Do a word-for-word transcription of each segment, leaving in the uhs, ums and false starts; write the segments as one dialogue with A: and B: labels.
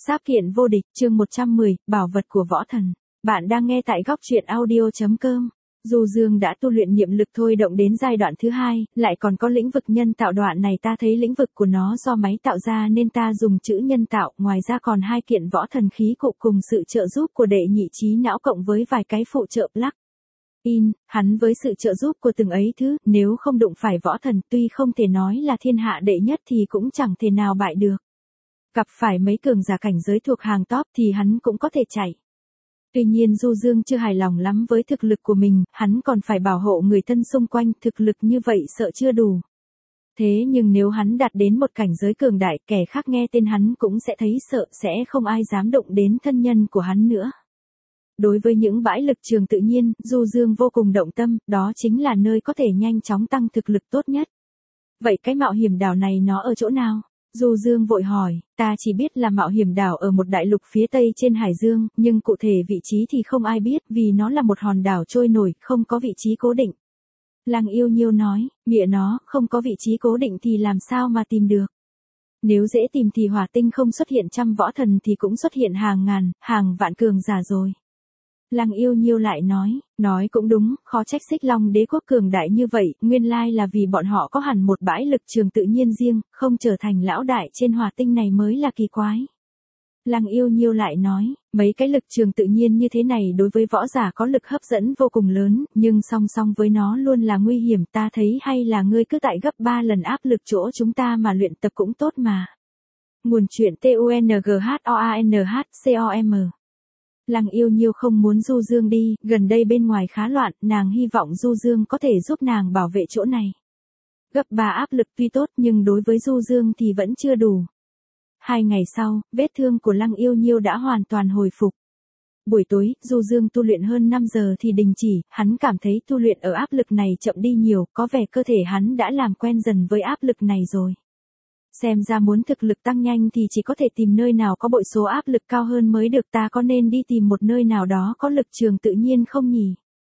A: Sáp kiện vô địch, chương một trăm mười, bảo vật của võ thần. Bạn đang nghe tại góc truyện audio chấm com. Dù Dương đã tu luyện niệm lực thôi động đến giai đoạn thứ hai, lại còn có lĩnh vực nhân tạo đoạn này ta thấy lĩnh vực của nó do máy tạo ra nên ta dùng chữ nhân tạo, ngoài ra còn hai kiện võ thần khí cụ cùng sự trợ giúp của đệ nhị trí não cộng với vài cái phụ trợ plug in, hắn với sự trợ giúp của từng ấy thứ, nếu không đụng phải võ thần tuy không thể nói là thiên hạ đệ nhất thì cũng chẳng thể nào bại được. Gặp phải mấy cường giả cảnh giới thuộc hàng top thì hắn cũng có thể chạy. Tuy nhiên Du Dương chưa hài lòng lắm với thực lực của mình, hắn còn phải bảo hộ người thân xung quanh, thực lực như vậy sợ chưa đủ. Thế nhưng nếu hắn đạt đến một cảnh giới cường đại, kẻ khác nghe tên hắn cũng sẽ thấy sợ, sẽ không ai dám động đến thân nhân của hắn nữa. Đối với những bãi lực trường tự nhiên, Du Dương vô cùng động tâm, đó chính là nơi có thể nhanh chóng tăng thực lực tốt nhất. Vậy cái mạo hiểm đảo này nó ở chỗ nào? Du Dương vội hỏi, ta chỉ biết là mạo hiểm đảo ở một đại lục phía tây trên Hải Dương, nhưng cụ thể vị trí thì không ai biết vì nó là một hòn đảo trôi nổi, không có vị trí cố định. Lăng Yêu Nhiêu nói, mịa nó, không có vị trí cố định thì làm sao mà tìm được. Nếu dễ tìm thì hỏa tinh không xuất hiện trăm võ thần thì cũng xuất hiện hàng ngàn, hàng vạn cường giả rồi. Lăng Yêu Nhiêu lại nói, nói cũng đúng, khó trách Xích Long đế quốc cường đại như vậy, nguyên lai là vì bọn họ có hẳn một bãi lực trường tự nhiên riêng, không trở thành lão đại trên hỏa tinh này mới là kỳ quái. Lăng Yêu Nhiêu lại nói, mấy cái lực trường tự nhiên như thế này đối với võ giả có lực hấp dẫn vô cùng lớn, nhưng song song với nó luôn là nguy hiểm, ta thấy hay là ngươi cứ tại gấp ba lần áp lực chỗ chúng ta mà luyện tập cũng tốt mà. Nguồn truyện T U N G H O A N H C O M. Lăng Yêu Nhiêu không muốn Du Dương đi, gần đây bên ngoài khá loạn, nàng hy vọng Du Dương có thể giúp nàng bảo vệ chỗ này. Gấp ba áp lực tuy tốt nhưng đối với Du Dương thì vẫn chưa đủ. Hai ngày sau, vết thương của Lăng Yêu Nhiêu đã hoàn toàn hồi phục. Buổi tối, Du Dương tu luyện hơn năm giờ thì đình chỉ, hắn cảm thấy tu luyện ở áp lực này chậm đi nhiều, có vẻ cơ thể hắn đã làm quen dần với áp lực này rồi. Xem ra muốn thực lực tăng nhanh thì chỉ có thể tìm nơi nào có bội số áp lực cao hơn mới được, ta có nên đi tìm một nơi nào đó có lực trường tự nhiên không nhỉ?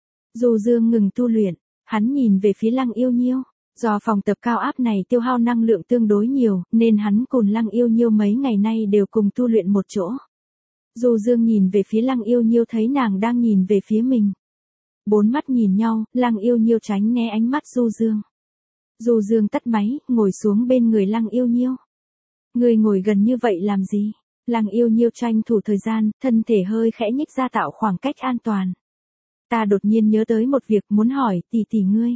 A: Du Dương ngừng tu luyện, hắn nhìn về phía Lăng Yêu Nhiêu, do phòng tập cao áp này tiêu hao năng lượng tương đối nhiều, nên hắn cùng Lăng Yêu Nhiêu mấy ngày nay đều cùng tu luyện một chỗ. Du Dương nhìn về phía Lăng Yêu Nhiêu thấy nàng đang nhìn về phía mình. Bốn mắt nhìn nhau, Lăng Yêu Nhiêu tránh né ánh mắt Du Dương. Du Dương tắt máy, ngồi xuống bên người Lăng Yêu Nhiêu. Người ngồi gần như vậy làm gì? Lăng Yêu Nhiêu tranh thủ thời gian, thân thể hơi khẽ nhích ra tạo khoảng cách an toàn. Ta đột nhiên nhớ tới một việc muốn hỏi tỷ tỷ ngươi.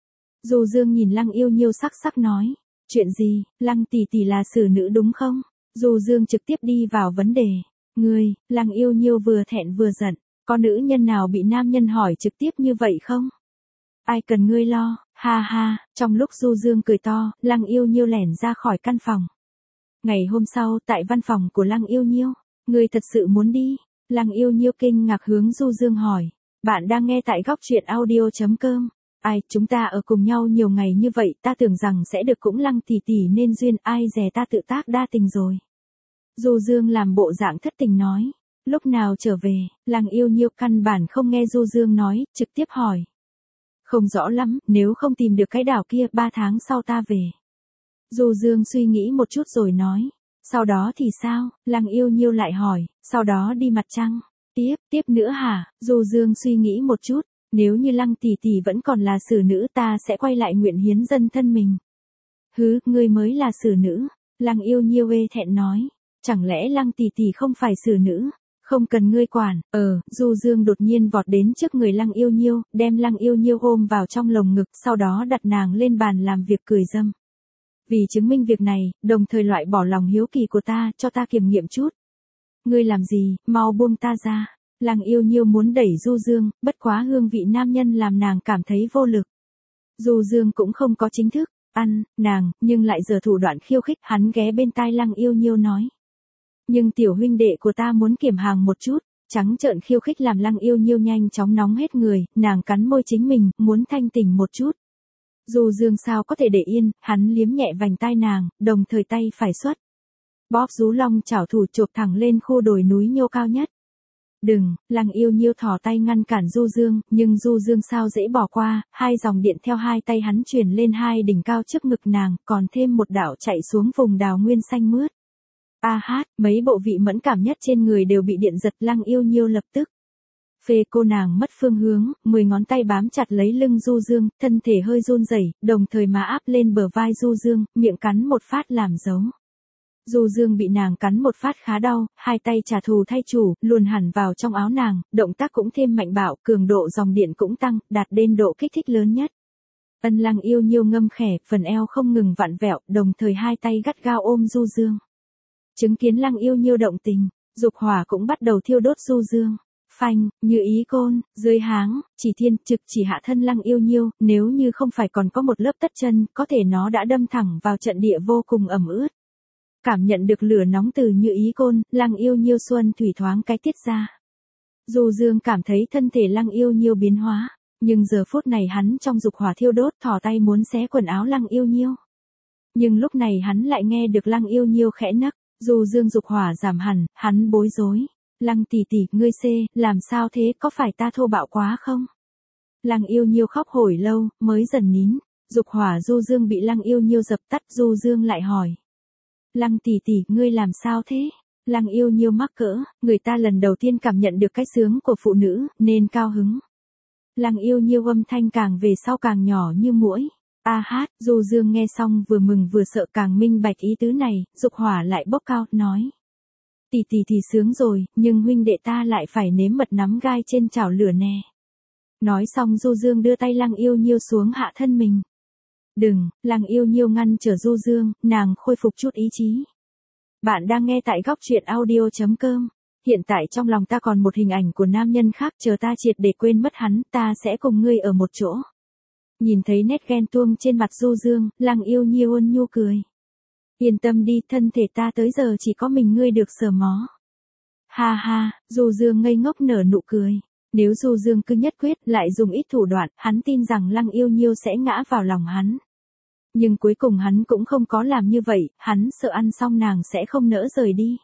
A: Du Dương nhìn Lăng Yêu Nhiêu sắc sắc nói. Chuyện gì, Lăng tỷ tỷ là xử nữ đúng không? Du Dương trực tiếp đi vào vấn đề. Ngươi, Lăng Yêu Nhiêu vừa thẹn vừa giận. Có nữ nhân nào bị nam nhân hỏi trực tiếp như vậy không? Ai cần ngươi lo, ha ha, trong lúc Du Dương cười to, Lăng Yêu Nhiêu lẻn ra khỏi căn phòng. Ngày hôm sau, tại văn phòng của Lăng Yêu Nhiêu, ngươi thật sự muốn đi? Lăng Yêu Nhiêu kinh ngạc hướng Du Dương hỏi. Bạn đang nghe tại góc truyện audio chấm com. Ai, chúng ta ở cùng nhau nhiều ngày như vậy, ta tưởng rằng sẽ được cũng Lăng tỷ tỷ nên duyên, ai dè ta tự tác đa tình rồi. Du Dương làm bộ dạng thất tình nói. Lúc nào trở về? Lăng Yêu Nhiêu căn bản không nghe Du Dương nói, trực tiếp hỏi. Không rõ lắm, nếu không tìm được cái đảo kia, ba tháng sau ta về. Du Dương suy nghĩ một chút rồi nói. Sau đó thì sao? Lăng Yêu Nhiêu lại hỏi, sau đó đi mặt trăng. Tiếp, tiếp nữa hả? Du Dương suy nghĩ một chút, nếu như Lăng tỷ tỷ vẫn còn là xử nữ ta sẽ quay lại nguyện hiến dân thân mình. Hứ, ngươi mới là xử nữ. Lăng Yêu Nhiêu ê thẹn nói. Chẳng lẽ Lăng tỷ tỷ không phải xử nữ? Không cần ngươi quản, ờ, Du Dương đột nhiên vọt đến trước người Lăng Yêu Nhiêu, đem Lăng Yêu Nhiêu ôm vào trong lồng ngực, sau đó đặt nàng lên bàn làm việc cười dâm. Vì chứng minh việc này, đồng thời loại bỏ lòng hiếu kỳ của ta, cho ta kiểm nghiệm chút. Ngươi làm gì, mau buông ta ra. Lăng Yêu Nhiêu muốn đẩy Du Dương, bất quá hương vị nam nhân làm nàng cảm thấy vô lực. Du Dương cũng không có chính thức ăn nàng, nhưng lại giở thủ đoạn khiêu khích, hắn ghé bên tai Lăng Yêu Nhiêu nói. Nhưng tiểu huynh đệ của ta muốn kiểm hàng một chút, trắng trợn khiêu khích làm Lăng Yêu Nhiêu nhanh chóng nóng hết người, nàng cắn môi chính mình, muốn thanh tỉnh một chút. Du Dương sao có thể để yên, hắn liếm nhẹ vành tai nàng, đồng thời tay phải xuất. Bóp rú long chảo thủ chộp thẳng lên khu đồi núi nhô cao nhất. Đừng, Lăng Yêu Nhiêu thò tay ngăn cản Du Dương, nhưng Du Dương sao dễ bỏ qua, hai dòng điện theo hai tay hắn truyền lên hai đỉnh cao trước ngực nàng, còn thêm một đạo chạy xuống vùng đào nguyên xanh mướt. A hát, mấy bộ vị mẫn cảm nhất trên người đều bị điện giật. Lăng Yêu Nhiêu lập tức phê cô nàng mất phương hướng, mười ngón tay bám chặt lấy lưng Du Dương, thân thể hơi run rẩy, đồng thời má áp lên bờ vai Du Dương, miệng cắn một phát làm dấu. Du Dương bị nàng cắn một phát khá đau, hai tay trả thù thay chủ, luồn hẳn vào trong áo nàng, động tác cũng thêm mạnh bạo, cường độ dòng điện cũng tăng, đạt đến độ kích thích lớn nhất. Ân Lăng Yêu Nhiêu ngâm khẽ, phần eo không ngừng vặn vẹo, đồng thời hai tay gắt gao ôm Du Dương. Chứng kiến Lăng Yêu Nhiêu động tình, dục hỏa cũng bắt đầu thiêu đốt Du Dương. Phanh, như ý côn, dưới háng, chỉ thiên, trực chỉ hạ thân Lăng Yêu Nhiêu, nếu như không phải còn có một lớp tất chân, có thể nó đã đâm thẳng vào trận địa vô cùng ẩm ướt. Cảm nhận được lửa nóng từ như ý côn, Lăng Yêu Nhiêu xuân thủy thoáng cái tiết ra. Du Dương cảm thấy thân thể Lăng Yêu Nhiêu biến hóa, nhưng giờ phút này hắn trong dục hỏa thiêu đốt thò tay muốn xé quần áo Lăng Yêu Nhiêu. Nhưng lúc này hắn lại nghe được Lăng Yêu Nhiêu khẽ nấc, Du Dương dục hỏa giảm hẳn, hắn bối rối. Lăng tỷ tỷ, ngươi xê, làm sao thế, có phải ta thô bạo quá không? Lăng Yêu Nhiêu khóc hồi lâu, mới dần nín, dục hỏa Du Dương bị Lăng Yêu Nhiêu dập tắt. Du Dương lại hỏi. Lăng tỷ tỷ, ngươi làm sao thế? Lăng Yêu Nhiêu mắc cỡ, người ta lần đầu tiên cảm nhận được cái sướng của phụ nữ, nên cao hứng. Lăng Yêu Nhiêu âm thanh càng về sau càng nhỏ như muỗi. A hát, Du Dương nghe xong vừa mừng vừa sợ, càng minh bạch ý tứ này, dục hỏa lại bốc cao, nói. Tỷ tỷ thì sướng rồi, nhưng huynh đệ ta lại phải nếm mật nắm gai trên chảo lửa nè. Nói xong Du Dương đưa tay Lăng Yêu Nhiêu xuống hạ thân mình. Đừng, Lăng Yêu Nhiêu ngăn trở Du Dương, nàng khôi phục chút ý chí. Bạn đang nghe tại góc truyện audio chấm com. Hiện tại trong lòng ta còn một hình ảnh của nam nhân khác, chờ ta triệt để quên mất hắn, ta sẽ cùng ngươi ở một chỗ. Nhìn thấy nét ghen tuông trên mặt Du Dương, Lăng Yêu Nhiêu ôn nhu cười. Yên tâm đi, thân thể ta tới giờ chỉ có mình ngươi được sờ mó. Ha ha, Du Dương ngây ngốc nở nụ cười. Nếu Du Dương cứ nhất quyết lại dùng ít thủ đoạn, hắn tin rằng Lăng Yêu Nhiêu sẽ ngã vào lòng hắn. Nhưng cuối cùng hắn cũng không có làm như vậy, hắn sợ ăn xong nàng sẽ không nỡ rời đi.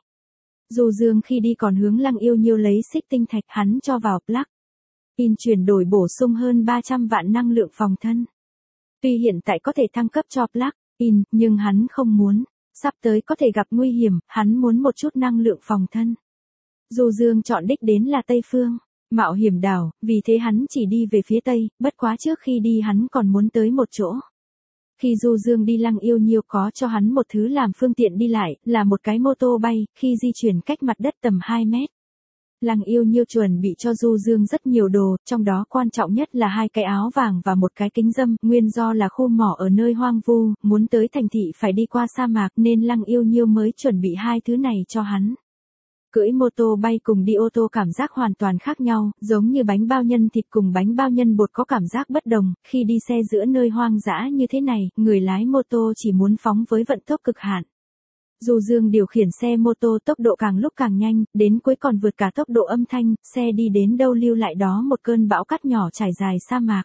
A: Du Dương khi đi còn hướng Lăng Yêu Nhiêu lấy xích tinh thạch, hắn cho vào plug in chuyển đổi bổ sung hơn ba trăm vạn năng lượng phòng thân. Tuy hiện tại có thể thăng cấp cho plug in, nhưng hắn không muốn. Sắp tới có thể gặp nguy hiểm, hắn muốn một chút năng lượng phòng thân. Du Dương chọn đích đến là Tây Phương, Mạo Hiểm Đảo, vì thế hắn chỉ đi về phía Tây, bất quá trước khi đi hắn còn muốn tới một chỗ. Khi Du Dương đi, Lăng Yêu Nhiêu có cho hắn một thứ làm phương tiện đi lại, là một cái mô tô bay, khi di chuyển cách mặt đất tầm hai mét. Lăng Yêu Nhiêu chuẩn bị cho Du Dương rất nhiều đồ, trong đó quan trọng nhất là hai cái áo vàng và một cái kính râm, nguyên do là khu mỏ ở nơi hoang vu, muốn tới thành thị phải đi qua sa mạc nên Lăng Yêu Nhiêu mới chuẩn bị hai thứ này cho hắn. Cưỡi mô tô bay cùng đi ô tô cảm giác hoàn toàn khác nhau, giống như bánh bao nhân thịt cùng bánh bao nhân bột có cảm giác bất đồng, khi đi xe giữa nơi hoang dã như thế này, người lái mô tô chỉ muốn phóng với vận tốc cực hạn. Du Dương điều khiển xe mô tô tốc độ càng lúc càng nhanh, đến cuối còn vượt cả tốc độ âm thanh, xe đi đến đâu lưu lại đó một cơn bão cát nhỏ trải dài sa mạc.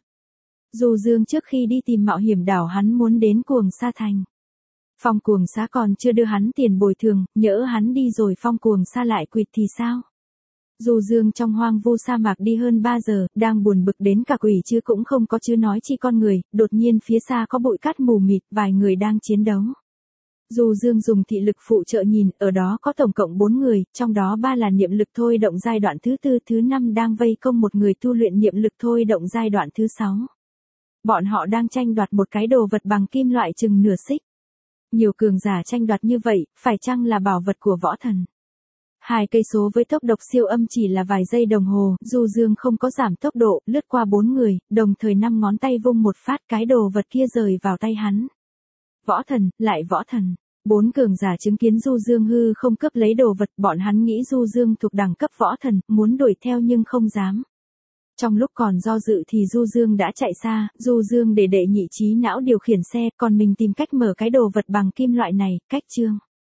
A: Du Dương trước khi đi tìm Mạo Hiểm Đảo hắn muốn đến Cuồng Sa Thành. Phong Cuồng Sa còn chưa đưa hắn tiền bồi thường, nhỡ hắn đi rồi Phong Cuồng Sa lại quỵt thì sao? Du Dương trong hoang vu sa mạc đi hơn ba giờ, đang buồn bực đến cả quỷ chứ cũng không có chứ nói chi con người, đột nhiên phía xa có bụi cát mù mịt, vài người đang chiến đấu. Du Dương dùng thị lực phụ trợ nhìn, ở đó có tổng cộng bốn người, trong đó ba là niệm lực thôi động giai đoạn thứ tư, thứ năm đang vây công một người tu luyện niệm lực thôi động giai đoạn thứ sáu. Bọn họ đang tranh đoạt một cái đồ vật bằng kim loại chừng nửa xích. Nhiều cường giả tranh đoạt như vậy, phải chăng là bảo vật của võ thần? Hai cây số với tốc độ siêu âm chỉ là vài giây đồng hồ, Du Dương không có giảm tốc độ, lướt qua bốn người, đồng thời năm ngón tay vung một phát, cái đồ vật kia rời vào tay hắn. Võ thần, lại võ thần. Bốn cường giả chứng kiến Du Dương hư không cướp lấy đồ vật, bọn hắn nghĩ Du Dương thuộc đẳng cấp võ thần, muốn đuổi theo nhưng không dám. Trong lúc còn do dự thì Du Dương đã chạy xa, Du Dương để đệ nhị trí não điều khiển xe, còn mình tìm cách mở cái đồ vật bằng kim loại này, cách chương.